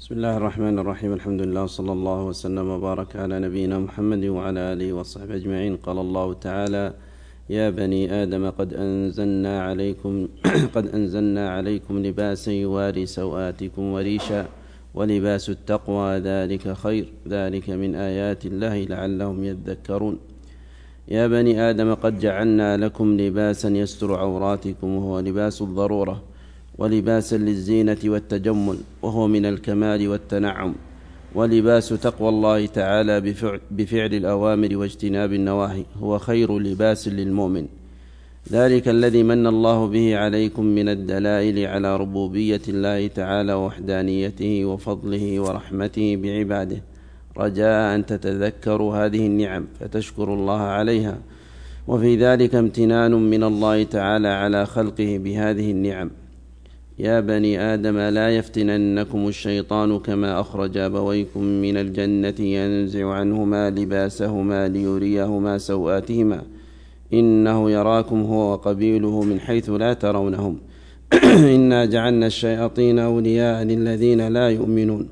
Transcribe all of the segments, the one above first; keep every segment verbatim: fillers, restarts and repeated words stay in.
بسم الله الرحمن الرحيم. الحمد لله صلى الله وسلم وبارك على نبينا محمد وعلى آله وصحبه أجمعين. قال الله تعالى: يا بني آدم قد أنزلنا عليكم قد أنزلنا عليكم لباسا يواري سوآتكم وريشا ولباس التقوى ذلك خير ذلك من آيات الله لعلهم يذكرون. يا بني آدم قد جعلنا لكم لباسا يستر عوراتكم وهو لباس الضرورة، ولباسا للزينة والتجمل وهو من الكمال والتنعم، ولباس تقوى الله تعالى بفعل الأوامر واجتناب النواهي هو خير لباس للمؤمن. ذلك الذي من الله به عليكم من الدلائل على ربوبية الله تعالى ووحدانيته وفضله ورحمته بعباده، رجاء أن تتذكروا هذه النعم فتشكروا الله عليها، وفي ذلك امتنان من الله تعالى على خلقه بهذه النعم. يا بني آدم لا يفتننكم الشيطان كما أخرج أبويكم من الجنة ينزع عنهما لباسهما ليريهما سوآتهما إنه يراكم هو وقبيله من حيث لا ترونهم إنا جعلنا الشياطين أولياء للذين لا يؤمنون.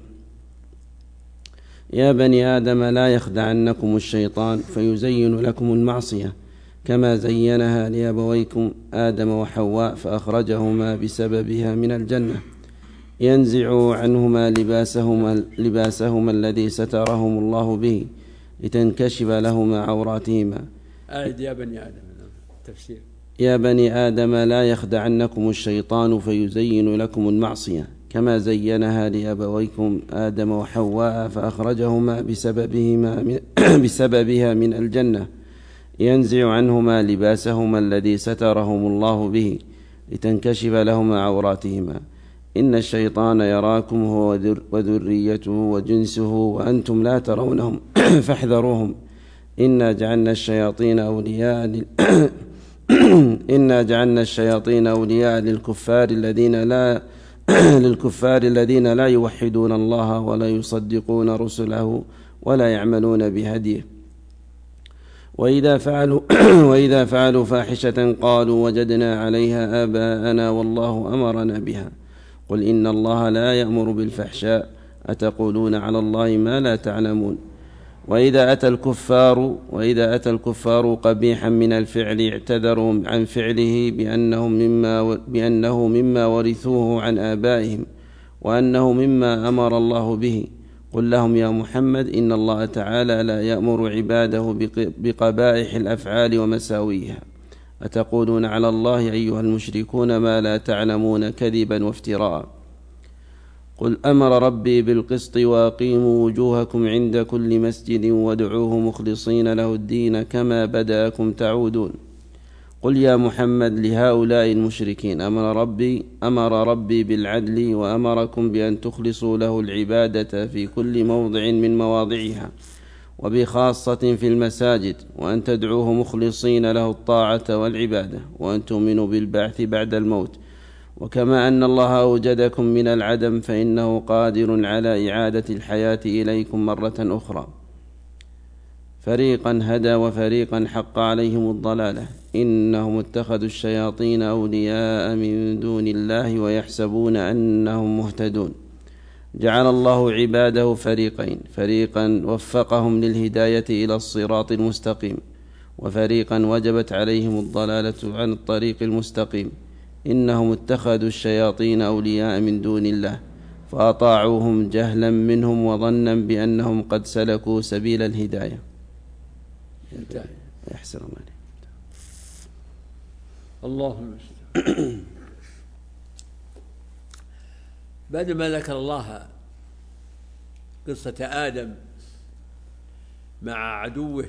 يا بني آدم لا يخدعنكم الشيطان فيزين لكم المعصية كما زينها لأبويكم آدم وحواء فأخرجهما بسببها من الجنة، ينزع عنهما لباسهما, لباسهما الذي سترهم الله به لتنكشف لهما عوراتهما. آية يا بني آدم تفسير. يا بني آدم لا يخدعنكم الشيطان فيزين لكم المعصية كما زينها لأبويكم آدم وحواء فأخرجهما بسببهما من بسببها من الجنة، ينزع عنهما لباسهما الذي سترهم الله به لتنكشف لهما عوراتهما إن الشيطان يراكم هو وذريته وجنسه وأنتم لا ترونهم فاحذروهم إنا جعلنا الشياطين أولياء لل... إنا جعلنا الشياطين أولياء للكفار الذين لا للكفار الذين لا يوحدون الله ولا يصدقون رسله ولا يعملون بهديه. وإذا فعلوا, وإذا فعلوا فاحشة قالوا وجدنا عليها آباءنا والله أمرنا بها قل إن الله لا يأمر بالفحشاء أتقولون على الله ما لا تعلمون. وإذا أتى الكفار وإذا أتى الكفار قبيحا من الفعل اعتذروا عن فعله بأنه مما, بأنه مما ورثوه عن آبائهم وأنه مما أمر الله به قل لهم يا محمد إن الله تعالى لا يأمر عباده بقبائح الأفعال ومساويها أتقولون على الله أيها المشركون ما لا تعلمون كذبا وافتراء. قل أمر ربي بالقسط وأقيموا وجوهكم عند كل مسجد وادعوه مخلصين له الدين كما بدأكم تعودون. قل يا محمد لهؤلاء المشركين أمر ربي, أمر ربي بالعدل وأمركم بأن تخلصوا له العبادة في كل موضع من مواضعها وبخاصة في المساجد، وأن تدعوه مخلصين له الطاعة والعبادة، وأن تؤمنوا بالبعث بعد الموت، وكما أن الله أوجدكم من العدم فإنه قادر على إعادة الحياة إليكم مرة أخرى. فريقا هدى وفريقا حق عليهم الضلالة إنهم اتخذوا الشياطين أولياء من دون الله ويحسبون أنهم مهتدون. جعل الله عباده فريقين، فريقا وفقهم للهداية إلى الصراط المستقيم وفريقا وجبت عليهم الضلالة عن الطريق المستقيم. إنهم اتخذوا الشياطين أولياء من دون الله فأطاعوهم جهلا منهم وظنا بأنهم قد سلكوا سبيل الهداية. يحسن الله عليك. اللهم بعد ما ذكر الله قصة آدم مع عدوه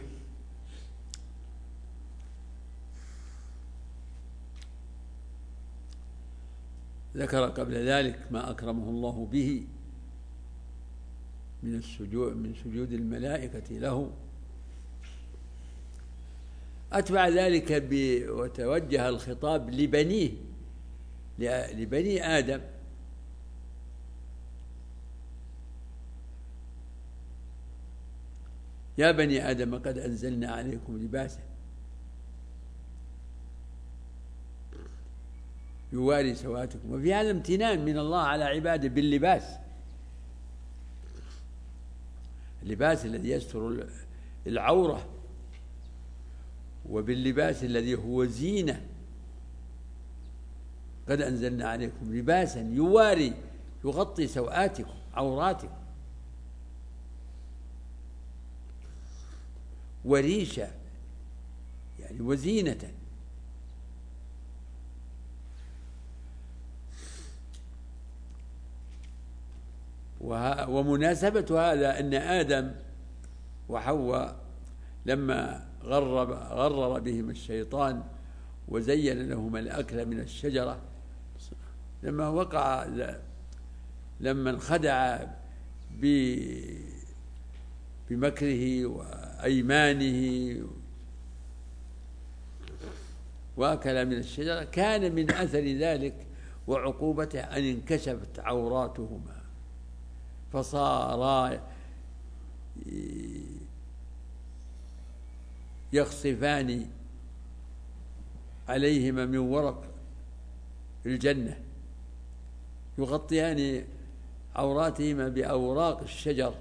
ذكر قبل ذلك ما أكرمه الله به من السجود من سجود الملائكة له، أتبع ذلك وتوجه الخطاب لبنيه لبني آدم يا بني آدم قد أنزلنا عليكم لباسا يواري سواتكم، وفي هذا امتنان من الله على عباده باللباس اللباس الذي يستر العورة، وباللباس الذي هو زينة. قد أنزلنا عليكم لباسا يواري يغطي سوآتكم عوراتكم، وريشة يعني وزينة. ومناسبة هذا أن آدم وحواء لما غرب غرر بهم الشيطان وزين لهما الأكل من الشجرة، لما وقع لما انخدع بمكره وأيمانه وأكل من الشجرة، كان من أثر ذلك وعقوبته أن انكشفت عوراتهما، فصارا يخصفان عليهما من ورق الجنة، يغطيان عوراتهما بأوراق الشجر.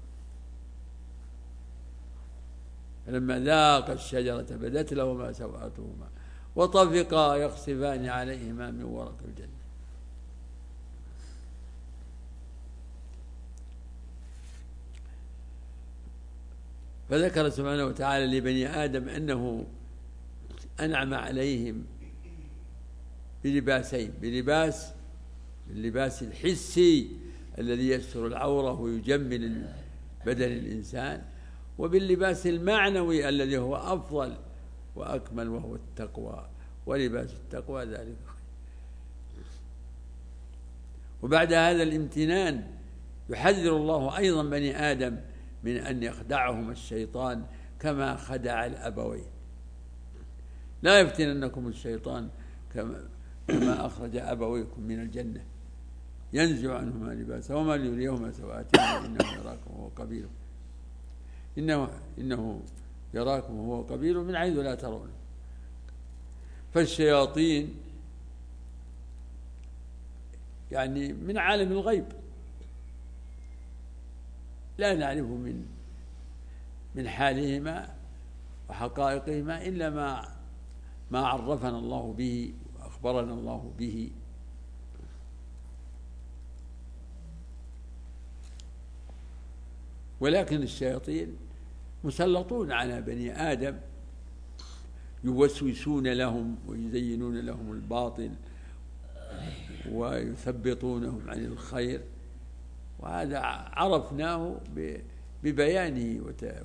فلما ذاقا الشجرة بدت لهما سوآتهما وطفقا يخصفان عليهما من ورق الجنة. فذكر سبحانه وتعالى لبني آدم أنه أنعم عليهم بلباسين، بلباس اللباس الحسي الذي يستر العورة ويجمل بدن الإنسان، وباللباس المعنوي الذي هو أفضل وأكمل وهو التقوى، ولباس التقوى ذلك خير. وبعد هذا الامتنان يحذر الله أيضا بني آدم من أن يخدعهم الشيطان كما خدع الأبوين. لا يفتننكم الشيطان كما, كما أخرج أبويكم من الجنة ينزع عنهما لباسهما ليريهما سوآتهما إنه يراكم وهو قبيله إنه, إنه يراكم وهو قبيله من حيث لا ترونه. فالشياطين يعني من عالم الغيب لا نعرف من من حالهما وحقائقهما إلا ما ما عرفنا الله به وأخبرنا الله به. ولكن الشياطين مسلطون على بني آدم، يوسوسون لهم ويزينون لهم الباطل ويثبطونهم عن الخير، وهذا عرفناه ببيانه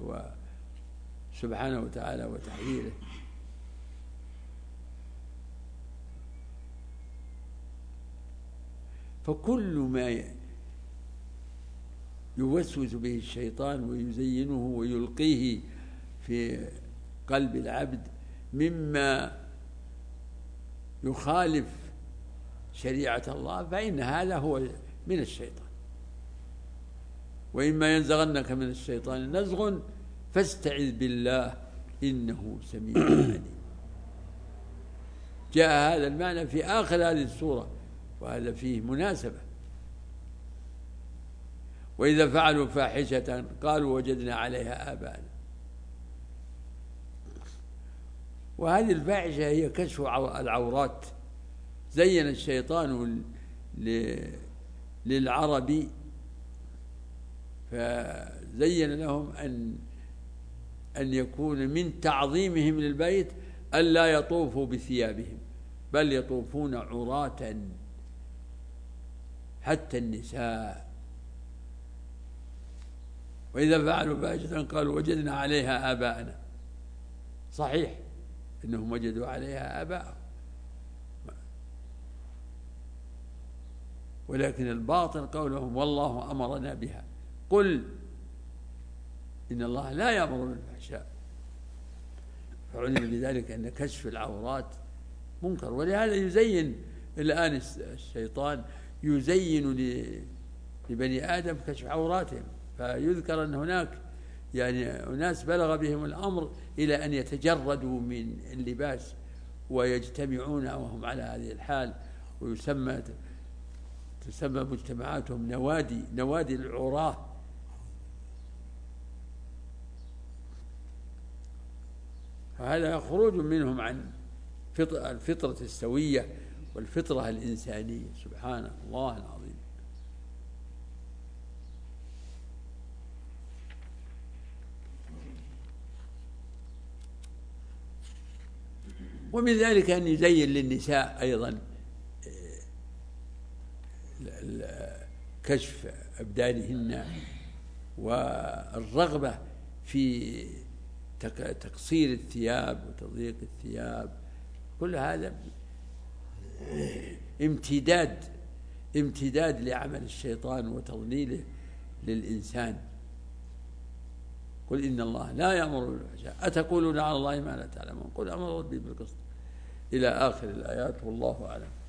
سبحانه وتعالى وتحذيره. فكل ما يوسوس به الشيطان ويزينه ويلقيه في قلب العبد مما يخالف شريعة الله فإن هذا هو من الشيطان. وإما ينزغنك من الشيطان نزغ فاستعذ بالله إنه سميع عليم. جاء هذا المعنى في آخر هذه السورة، وهذا فيه مناسبة. وإذا فعلوا فاحشة قالوا وجدنا عليها آباءنا. وهذه الفاحشة هي كشف العورات. زين الشيطان للعرب فزين لهم أن أن يكون من تعظيمهم للبيت ألا يطوفوا بثيابهم، بل يطوفون عراة حتى النساء. وإذا فعلوا فاحشة قالوا وجدنا عليها آباءنا. صحيح إنهم وجدوا عليها آباءهم، ولكن الباطل قولهم والله أمرنا بها. قل إن الله لا يأمر بالفحشاء. فعلم بذلك أن كشف العورات منكر، ولهذا يزين الآن الشيطان يزين لبني آدم كشف عوراتهم. فيذكر أن هناك يعني أناس بلغ بهم الأمر إلى أن يتجردوا من اللباس ويجتمعون وهم على هذه الحال، ويسمى تسمى مجتمعاتهم نوادي نوادي العراة. وهذا خروج منهم عن الفطرة السوية والفطرة الإنسانية. سبحان الله العظيم. ومن ذلك أن يزين للنساء أيضا كشف أبدانهن والرغبة في تقصير الثياب وتضييق الثياب، كل هذا امتداد امتداد لعمل الشيطان وتضليله للإنسان. قل إن الله لا يأمر بالفحشاء أتقولون على الله ما لا تعلمون قل أمر ربي بالقسط إلى آخر الآيات والله أعلم.